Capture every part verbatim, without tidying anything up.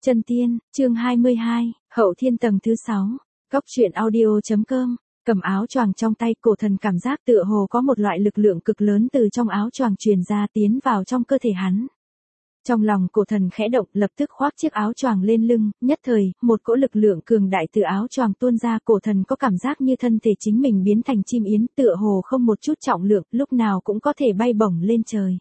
Chân tiên, chương hai mươi hai, Hậu Thiên tầng thứ sáu. Cốc truyện audio.com. Cầm áo choàng trong tay, Cổ Thần cảm giác tựa hồ có một loại lực lượng cực lớn từ trong áo choàng truyền ra tiến vào trong cơ thể hắn. Trong lòng Cổ Thần khẽ động, lập tức khoác chiếc áo choàng lên lưng, nhất thời, một cỗ lực lượng cường đại từ áo choàng tuôn ra, Cổ Thần có cảm giác như thân thể chính mình biến thành chim yến, tựa hồ không một chút trọng lượng, lúc nào cũng có thể bay bổng lên trời.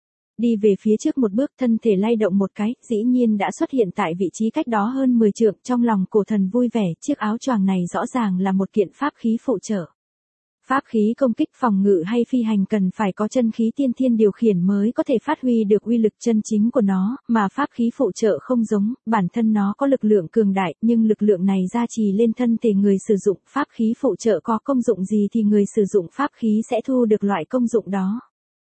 Đi về phía trước một bước, thân thể lay động một cái, dĩ nhiên đã xuất hiện tại vị trí cách đó hơn mười trượng, trong lòng Cổ Thần vui vẻ, chiếc áo choàng này rõ ràng là một kiện pháp khí phụ trợ. Pháp khí công kích, phòng ngự hay phi hành cần phải có chân khí tiên thiên điều khiển mới có thể phát huy được uy lực chân chính của nó, mà pháp khí phụ trợ không giống, bản thân nó có lực lượng cường đại, nhưng lực lượng này gia trì lên thân thể người sử dụng, pháp khí phụ trợ có công dụng gì thì người sử dụng pháp khí sẽ thu được loại công dụng đó.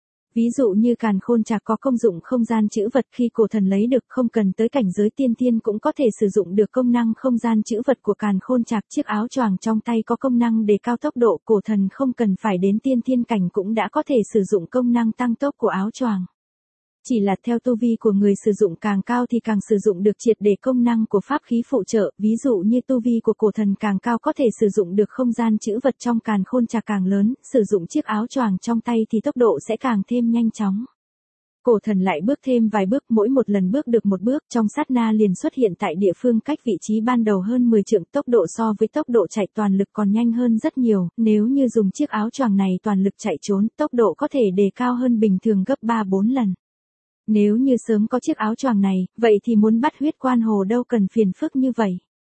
Ví dụ như càn khôn trạc có công dụng không gian trữ vật, khi Cổ Thần lấy được không cần tới cảnh giới tiên thiên cũng có thể sử dụng được công năng không gian trữ vật của càn khôn trạc. Chiếc áo choàng trong tay có công năng đề cao tốc độ, Cổ Thần không cần phải đến tiên thiên cảnh cũng đã có thể sử dụng công năng tăng tốc của áo choàng. Chỉ là theo tu vi của người sử dụng càng cao thì càng sử dụng được triệt để công năng của pháp khí phụ trợ, ví dụ như tu vi của Cổ Thần càng cao có thể sử dụng được không gian trữ vật trong càn khôn trạc càng lớn, sử dụng chiếc áo choàng trong tay thì tốc độ sẽ càng thêm nhanh chóng. Cổ Thần lại bước thêm vài bước, mỗi một lần bước được một bước, trong sát na liền xuất hiện tại địa phương cách vị trí ban đầu hơn mười trượng, tốc độ so với tốc độ chạy toàn lực còn nhanh hơn rất nhiều, nếu như dùng chiếc áo choàng này toàn lực chạy trốn, tốc độ có thể đề cao hơn bình thường gấp ba bốn lần. Nếu như sớm có chiếc áo choàng này, vậy thì muốn bắt huyết quan hồ đâu cần phiền phức như vậy.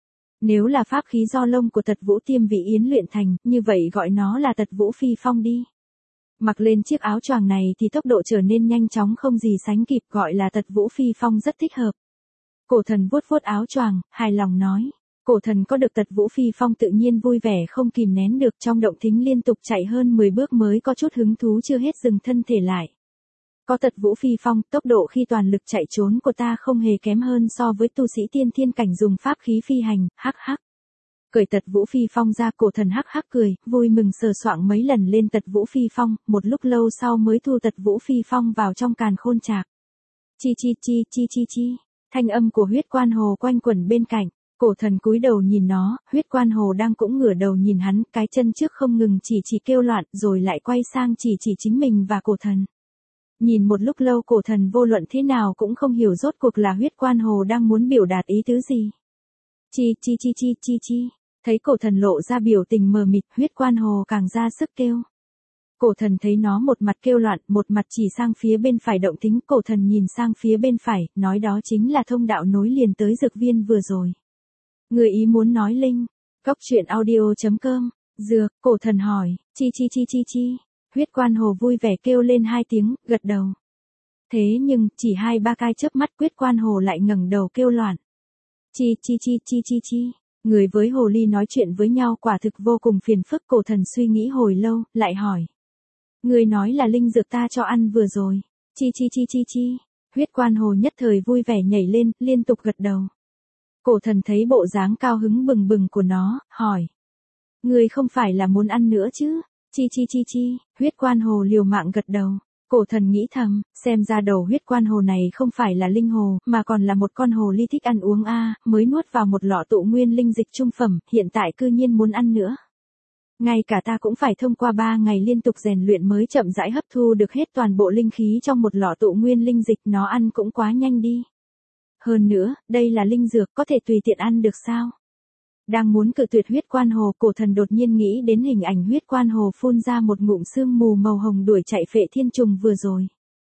Nếu là pháp khí do lông của Tật Vũ Tiêm Vị Yến luyện thành, như vậy gọi nó là Tật Vũ Phi Phong đi. Mặc lên chiếc áo choàng này thì tốc độ trở nên nhanh chóng không gì sánh kịp, gọi là Tật Vũ Phi Phong rất thích hợp. Cổ Thần vuốt vuốt áo choàng, hài lòng nói. Cổ Thần có được Tật Vũ Phi Phong tự nhiên vui vẻ không kìm nén được, trong động thính liên tục chạy hơn mười bước mới có chút hứng thú chưa hết dừng thân thể lại. Có Tật Vũ Phi Phong, tốc độ khi toàn lực chạy trốn của ta không hề kém hơn so với tu sĩ tiên thiên cảnh dùng pháp khí phi hành, hắc hắc. Cởi Tật Vũ Phi Phong ra, Cổ Thần hắc hắc cười, vui mừng sờ soạng mấy lần lên Tật Vũ Phi Phong, một lúc lâu sau mới thu Tật Vũ Phi Phong vào trong càn khôn trạc. Chi chi chi chi chi chi, thanh âm của huyết quan hồ quanh quẩn bên cạnh. Cổ Thần cúi đầu nhìn nó, huyết quan hồ đang cũng ngửa đầu nhìn hắn, cái chân trước không ngừng chỉ chỉ kêu loạn, rồi lại quay sang chỉ chỉ chính mình và Cổ Thần. Nhìn một lúc lâu, Cổ Thần vô luận thế nào cũng không hiểu rốt cuộc là huyết quan hồ đang muốn biểu đạt ý tứ gì. Chi chi chi chi chi chi, thấy Cổ Thần lộ ra biểu tình mờ mịt, huyết quan hồ càng ra sức kêu. Cổ Thần thấy nó một mặt kêu loạn, một mặt chỉ sang phía bên phải động tính, Cổ Thần nhìn sang phía bên phải, nói đó chính là thông đạo nối liền tới dược viên vừa rồi. Người ý muốn nói linh, cốc truyện audio.com, dược, Cổ Thần hỏi, chi chi chi chi chi. Huyết quan hồ vui vẻ kêu lên hai tiếng, gật đầu. Thế nhưng, chỉ hai ba cái chớp mắt, huyết quan hồ lại ngẩng đầu kêu loạn. Chi chi chi chi chi chi. Người với hồ ly nói chuyện với nhau quả thực vô cùng phiền phức, Cổ Thần suy nghĩ hồi lâu, lại hỏi. Người nói là linh dược ta cho ăn vừa rồi. Chi chi chi chi chi. Huyết quan hồ nhất thời vui vẻ nhảy lên, liên tục gật đầu. Cổ Thần thấy bộ dáng cao hứng bừng bừng của nó, hỏi. Người không phải là muốn ăn nữa chứ? Chi chi chi chi, huyết quan hồ liều mạng gật đầu. Cổ Thần nghĩ thầm, xem ra đầu huyết quan hồ này không phải là linh hồ, mà còn là một con hồ ly thích ăn uống a, à, mới nuốt vào một lọ tụ nguyên linh dịch trung phẩm, hiện tại cư nhiên muốn ăn nữa. Ngay cả ta cũng phải thông qua ba ngày liên tục rèn luyện mới chậm rãi hấp thu được hết toàn bộ linh khí trong một lọ tụ nguyên linh dịch, nó ăn cũng quá nhanh đi. Hơn nữa, đây là linh dược, có thể tùy tiện ăn được sao? Đang muốn cự tuyệt huyết quan hồ, Cổ Thần đột nhiên nghĩ đến hình ảnh huyết quan hồ phun ra một ngụm sương mù màu hồng đuổi chạy phệ thiên trùng vừa rồi.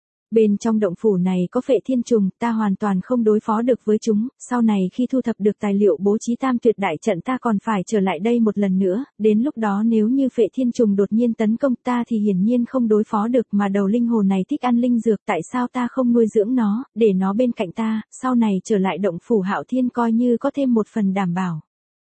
Bên trong động phủ này có phệ thiên trùng, ta hoàn toàn không đối phó được với chúng, sau này khi thu thập được tài liệu bố trí tam tuyệt đại trận ta còn phải trở lại đây một lần nữa, đến lúc đó nếu như phệ thiên trùng đột nhiên tấn công ta thì hiển nhiên không đối phó được, mà đầu linh hồ này thích ăn linh dược, tại sao ta không nuôi dưỡng nó, để nó bên cạnh ta, sau này trở lại động phủ Hạo Thiên coi như có thêm một phần đảm bảo.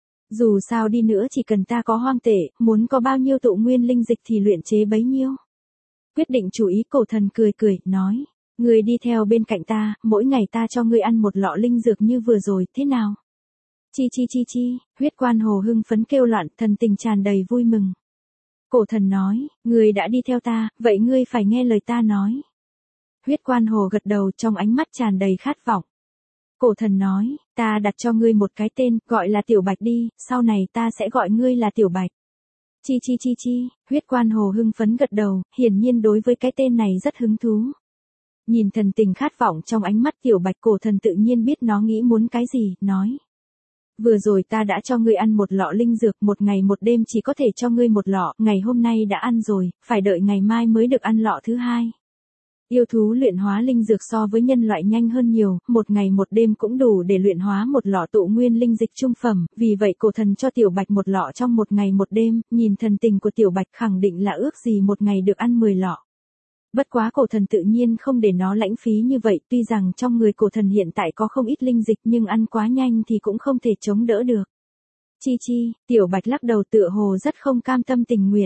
Dù sao đi nữa chỉ cần ta có hoang tệ, muốn có bao nhiêu tụ nguyên linh dịch thì luyện chế bấy nhiêu. Quyết định chủ ý, Cổ Thần cười cười, nói, ngươi đi theo bên cạnh ta, mỗi ngày ta cho ngươi ăn một lọ linh dược như vừa rồi, thế nào? Chi chi chi chi, huyết quan hồ hưng phấn kêu loạn, thần tình tràn đầy vui mừng. Cổ Thần nói, ngươi đã đi theo ta, vậy ngươi phải nghe lời ta nói. Huyết quan hồ gật đầu, trong ánh mắt tràn đầy khát vọng. Cổ thần nói, ta đặt cho ngươi một cái tên, gọi là Tiểu Bạch đi, sau này ta sẽ gọi ngươi là Tiểu Bạch. Chi chi chi chi, huyết quan hồ hưng phấn gật đầu, hiển nhiên đối với cái tên này rất hứng thú. Nhìn thần tình khát vọng trong ánh mắt Tiểu Bạch, cổ thần tự nhiên biết nó nghĩ muốn cái gì, nói. Vừa rồi ta đã cho ngươi ăn một lọ linh dược, một ngày một đêm chỉ có thể cho ngươi một lọ, ngày hôm nay đã ăn rồi, phải đợi ngày mai mới được ăn lọ thứ hai. Yêu thú luyện hóa linh dược so với nhân loại nhanh hơn nhiều, một ngày một đêm cũng đủ để luyện hóa một lọ tụ nguyên linh dịch trung phẩm, vì vậy cổ thần cho Tiểu Bạch một lọ trong một ngày một đêm, nhìn thần tình của Tiểu Bạch khẳng định là ước gì một ngày được ăn mười lọ. Bất quá cổ thần tự nhiên không để nó lãng phí như vậy, tuy rằng trong người cổ thần hiện tại có không ít linh dịch nhưng ăn quá nhanh thì cũng không thể chống đỡ được. Chi chi, Tiểu Bạch lắc đầu tựa hồ rất không cam tâm tình nguyện.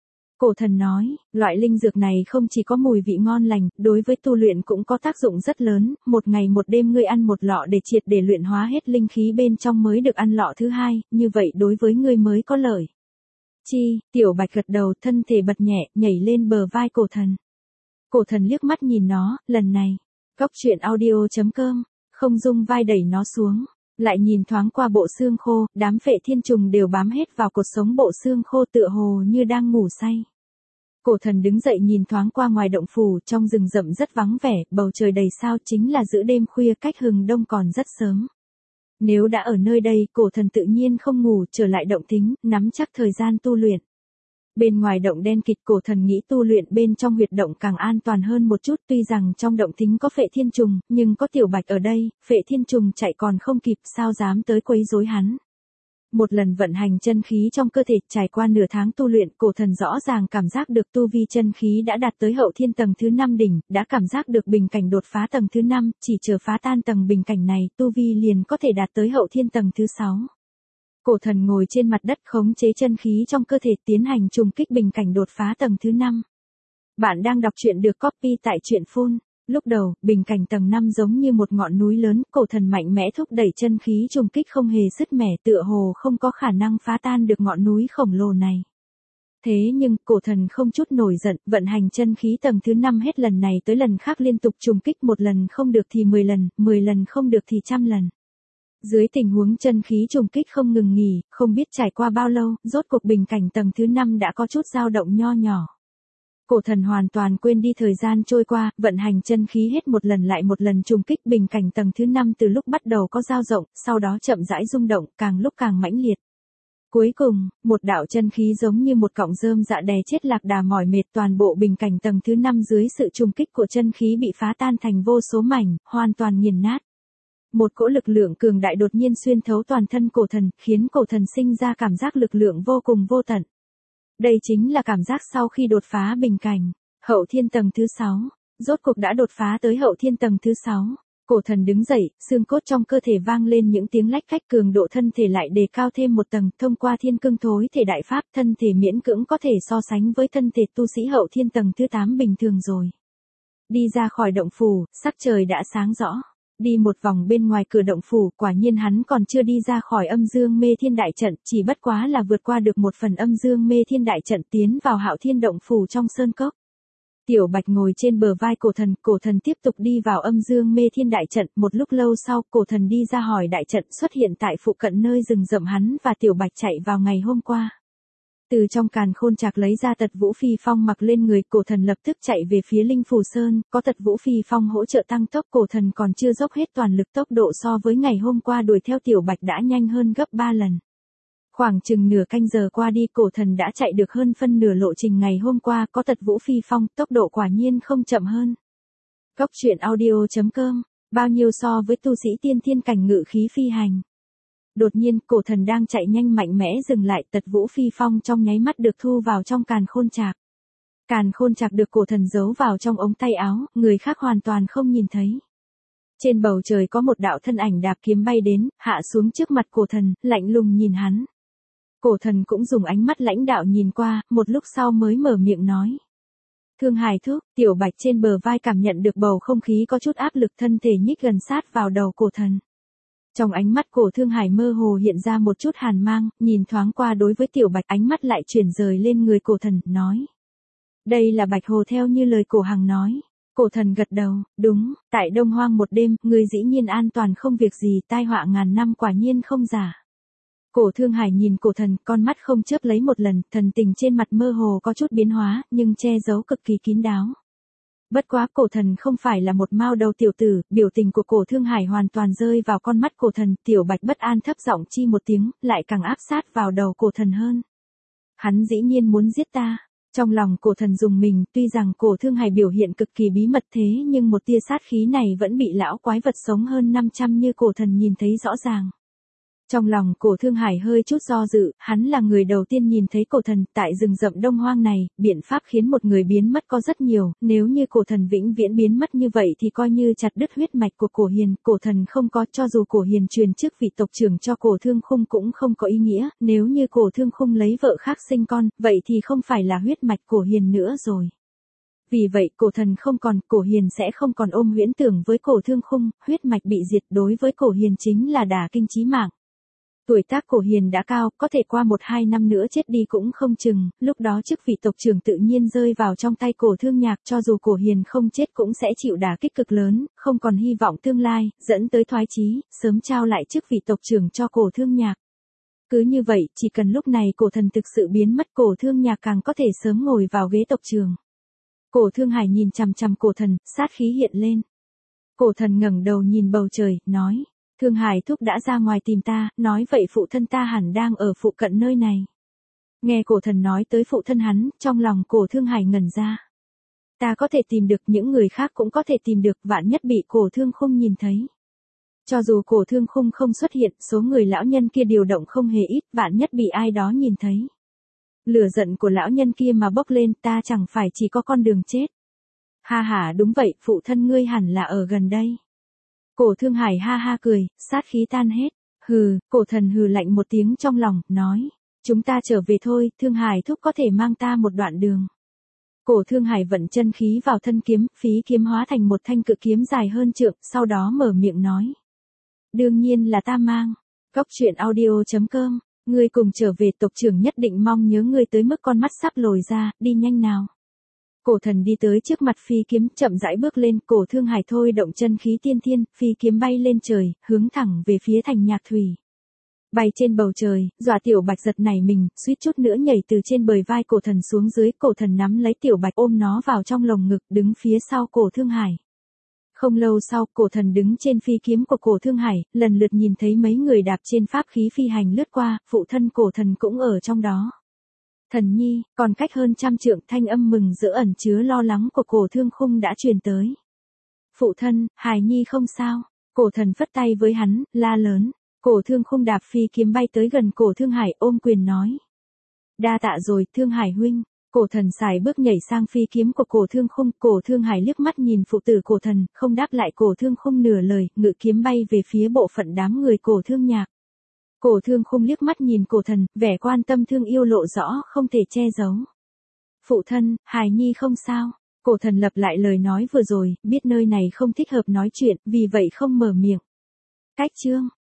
Cổ thần nói, loại linh dược này không chỉ có mùi vị ngon lành, đối với tu luyện cũng có tác dụng rất lớn, một ngày một đêm ngươi ăn một lọ để triệt để luyện hóa hết linh khí bên trong mới được ăn lọ thứ hai, như vậy đối với ngươi mới có lợi. Chi, Tiểu Bạch gật đầu, thân thể bật nhẹ, nhảy lên bờ vai cổ thần. Cổ thần liếc mắt nhìn nó, lần này, Cốc Truyện Audio chấm com, không dung vai đẩy nó xuống, lại nhìn thoáng qua bộ xương khô, đám phệ thiên trùng đều bám hết vào cột sống bộ xương khô tựa hồ như đang ngủ say. Cổ thần đứng dậy nhìn thoáng qua ngoài động phủ, trong rừng rậm rất vắng vẻ, bầu trời đầy sao, chính là giữa đêm khuya, cách hừng đông còn rất sớm. Nếu đã ở nơi đây, cổ thần tự nhiên không ngủ, trở lại động thính, nắm chắc thời gian tu luyện. Bên ngoài động đen kịt, cổ thần nghĩ tu luyện bên trong huyệt động càng an toàn hơn một chút, tuy rằng trong động thính có phệ thiên trùng, nhưng có Tiểu Bạch ở đây, phệ thiên trùng chạy còn không kịp, sao dám tới quấy rối hắn. Một lần vận hành chân khí trong cơ thể, trải qua nửa tháng tu luyện, cổ thần rõ ràng cảm giác được tu vi chân khí đã đạt tới hậu thiên tầng thứ năm đỉnh, đã cảm giác được bình cảnh đột phá tầng thứ năm, chỉ chờ phá tan tầng bình cảnh này, tu vi liền có thể đạt tới hậu thiên tầng thứ sáu. Cổ thần ngồi trên mặt đất khống chế chân khí trong cơ thể tiến hành trùng kích bình cảnh đột phá tầng thứ năm. Bạn đang đọc truyện được copy tại truyện phun. Lúc đầu, bình cảnh tầng năm giống như một ngọn núi lớn, cổ thần mạnh mẽ thúc đẩy chân khí trùng kích không hề sứt mẻ, tựa hồ không có khả năng phá tan được ngọn núi khổng lồ này. Thế nhưng, cổ thần không chút nổi giận, vận hành chân khí tầng thứ năm hết lần này tới lần khác liên tục trùng kích, một lần không được thì mười lần, mười lần không được thì trăm lần. Dưới tình huống chân khí trùng kích không ngừng nghỉ, không biết trải qua bao lâu, rốt cuộc bình cảnh tầng thứ năm đã có chút dao động nho nhỏ. Cổ thần hoàn toàn quên đi thời gian trôi qua, vận hành chân khí hết một lần lại một lần trùng kích bình cảnh tầng thứ năm, từ lúc bắt đầu có dao rộng, sau đó chậm rãi rung động, càng lúc càng mãnh liệt. Cuối cùng, một đạo chân khí giống như một cọng rơm dạ đè chết lạc đà mỏi mệt, toàn bộ bình cảnh tầng thứ năm dưới sự trùng kích của chân khí bị phá tan thành vô số mảnh, hoàn toàn nghiền nát. Một cỗ lực lượng cường đại đột nhiên xuyên thấu toàn thân cổ thần, khiến cổ thần sinh ra cảm giác lực lượng vô cùng vô tận. Đây chính là cảm giác sau khi đột phá bình cảnh, hậu thiên tầng thứ sáu, rốt cuộc đã đột phá tới hậu thiên tầng thứ sáu. Cổ thần đứng dậy, xương cốt trong cơ thể vang lên những tiếng lách cách, cường độ thân thể lại đề cao thêm một tầng, thông qua thiên cương thối thể đại pháp, thân thể miễn cưỡng có thể so sánh với thân thể tu sĩ hậu thiên tầng thứ tám bình thường rồi. Đi ra khỏi động phủ, sắc trời đã sáng rõ. Đi một vòng bên ngoài cửa động phủ, quả nhiên hắn còn chưa đi ra khỏi âm dương mê thiên đại trận, chỉ bất quá là vượt qua được một phần âm dương mê thiên đại trận tiến vào hạo thiên động phủ trong sơn cốc. Tiểu Bạch ngồi trên bờ vai cổ thần, cổ thần tiếp tục đi vào âm dương mê thiên đại trận, một lúc lâu sau, cổ thần đi ra khỏi đại trận, xuất hiện tại phụ cận nơi rừng rậm hắn và Tiểu Bạch chạy vào ngày hôm qua. Từ trong càn khôn trạc lấy ra tật vũ phi phong mặc lên người, cổ thần lập tức chạy về phía linh phù sơn, có tật vũ phi phong hỗ trợ tăng tốc, cổ thần còn chưa dốc hết toàn lực, tốc độ so với ngày hôm qua đuổi theo Tiểu Bạch đã nhanh hơn gấp ba lần. Khoảng chừng nửa canh giờ qua đi, cổ thần đã chạy được hơn phân nửa lộ trình ngày hôm qua, có tật vũ phi phong, tốc độ quả nhiên không chậm hơn. Cốc Truyện Audio chấm com, bao nhiêu so với tu sĩ tiên thiên cảnh ngự khí phi hành. Đột nhiên, cổ thần đang chạy nhanh mạnh mẽ dừng lại, tật vũ phi phong trong nháy mắt được thu vào trong càn khôn trạc. Càn khôn trạc được cổ thần giấu vào trong ống tay áo, người khác hoàn toàn không nhìn thấy. Trên bầu trời có một đạo thân ảnh đạp kiếm bay đến, hạ xuống trước mặt cổ thần, lạnh lùng nhìn hắn. Cổ thần cũng dùng ánh mắt lãnh đạo nhìn qua, một lúc sau mới mở miệng nói. Thương Hải thúc, Tiểu Bạch trên bờ vai cảm nhận được bầu không khí có chút áp lực, thân thể nhích gần sát vào đầu cổ thần. Trong ánh mắt cổ Thương Hải mơ hồ hiện ra một chút hàn mang, nhìn thoáng qua đối với Tiểu Bạch, ánh mắt lại chuyển rời lên người cổ thần, nói. Đây là Bạch Hồ theo như lời cổ Hằng nói. Cổ thần gật đầu, đúng, tại Đông Hoang một đêm, ngươi dĩ nhiên an toàn không việc gì, tai họa ngàn năm quả nhiên không giả. Cổ Thương Hải nhìn cổ thần, con mắt không chớp lấy một lần, thần tình trên mặt mơ hồ có chút biến hóa, nhưng che giấu cực kỳ kín đáo. Bất quá cổ thần không phải là một mao đầu tiểu tử, biểu tình của cổ Thương Hải hoàn toàn rơi vào con mắt cổ thần, Tiểu Bạch bất an thấp giọng chi một tiếng, lại càng áp sát vào đầu cổ thần hơn. Hắn dĩ nhiên muốn giết ta. Trong lòng cổ thần dùng mình, tuy rằng cổ Thương Hải biểu hiện cực kỳ bí mật thế nhưng một tia sát khí này vẫn bị lão quái vật sống hơn năm trăm như cổ thần nhìn thấy rõ ràng. Trong lòng cổ Thương Hải hơi chút do dự, hắn là người đầu tiên nhìn thấy cổ thần, tại rừng rậm Đông Hoang này, biện pháp khiến một người biến mất có rất nhiều, nếu như cổ thần vĩnh viễn biến mất như vậy thì coi như chặt đứt huyết mạch của cổ Hiền, cổ thần không có, cho dù cổ Hiền truyền chức vị tộc trưởng cho cổ Thương Khung cũng không có ý nghĩa, nếu như cổ Thương Khung lấy vợ khác sinh con, vậy thì không phải là huyết mạch cổ Hiền nữa rồi. Vì vậy cổ thần không còn, cổ Hiền sẽ không còn ôm huyễn tưởng với cổ Thương Khung, huyết mạch bị diệt đối với cổ Hiền chính là đả kinh chí mạng. Tuổi tác cổ Hiền đã cao, có thể qua một hai năm nữa chết đi cũng không chừng, lúc đó chức vị tộc trưởng tự nhiên rơi vào trong tay cổ Thương Nhạc, cho dù cổ Hiền không chết cũng sẽ chịu đả kích cực lớn, không còn hy vọng tương lai, dẫn tới thoái chí, sớm trao lại chức vị tộc trưởng cho cổ Thương Nhạc. Cứ như vậy, chỉ cần lúc này cổ thần thực sự biến mất, cổ Thương Nhạc càng có thể sớm ngồi vào ghế tộc trưởng. Cổ Thương Hải nhìn chằm chằm cổ thần, sát khí hiện lên. Cổ thần ngẩng đầu nhìn bầu trời, nói. Thương Hải thúc đã ra ngoài tìm ta, nói vậy phụ thân ta hẳn đang ở phụ cận nơi này. Nghe cổ thần nói tới phụ thân hắn, trong lòng cổ Thương Hải ngẩn ra. Ta có thể tìm được, những người khác cũng có thể tìm được, vạn nhất bị cổ Thương Khung nhìn thấy. Cho dù cổ Thương Khung không xuất hiện, số người lão nhân kia điều động không hề ít, vạn nhất bị ai đó nhìn thấy. Lửa giận của lão nhân kia mà bốc lên, ta chẳng phải chỉ có con đường chết. Ha ha, đúng vậy, phụ thân ngươi hẳn là ở gần đây. Cổ Thương Hải ha ha cười, sát khí tan hết. Hừ, cổ thần hừ lạnh một tiếng trong lòng, nói. Chúng ta trở về thôi, Thương Hải thúc có thể mang ta một đoạn đường. Cổ Thương Hải vận chân khí vào thân kiếm, phí kiếm hóa thành một thanh cự kiếm dài hơn trượng, sau đó mở miệng nói. Đương nhiên là ta mang. Góc truyện audio chấm com, ngươi cùng trở về, tộc trưởng nhất định mong nhớ ngươi tới mức con mắt sắp lồi ra, đi nhanh nào. Cổ thần đi tới trước mặt phi kiếm, chậm rãi bước lên, cổ Thương Hải thôi động chân khí tiên thiên, phi kiếm bay lên trời, hướng thẳng về phía thành Nhạc Thủy. Bay trên bầu trời, dọa Tiểu Bạch giật nảy mình, suýt chút nữa nhảy từ trên bờ vai cổ thần xuống dưới, cổ thần nắm lấy Tiểu Bạch ôm nó vào trong lồng ngực, đứng phía sau cổ Thương Hải. Không lâu sau, cổ thần đứng trên phi kiếm của cổ Thương Hải, lần lượt nhìn thấy mấy người đạp trên pháp khí phi hành lướt qua, phụ thân cổ thần cũng ở trong đó. Thần nhi, còn cách hơn trăm trượng, thanh âm mừng rỡ ẩn chứa lo lắng của cổ Thương Khung đã truyền tới. Phụ thân, Hải nhi không sao. Cổ thần phất tay với hắn, la lớn. Cổ Thương Khung đạp phi kiếm bay tới gần cổ Thương Hải, ôm quyền nói. Đa tạ rồi, Thương Hải huynh. Cổ thần xài bước nhảy sang phi kiếm của cổ Thương Khung, cổ Thương Hải liếc mắt nhìn phụ tử cổ thần, không đáp lại cổ Thương Khung nửa lời, ngự kiếm bay về phía bộ phận đám người cổ Thương Nhạc. Cổ Thương Khung liếc mắt nhìn cổ thần, vẻ quan tâm thương yêu lộ rõ, không thể che giấu. Phụ thân, Hải nhi không sao. Cổ thần lặp lại lời nói vừa rồi, biết nơi này không thích hợp nói chuyện, vì vậy không mở miệng. Cách chương.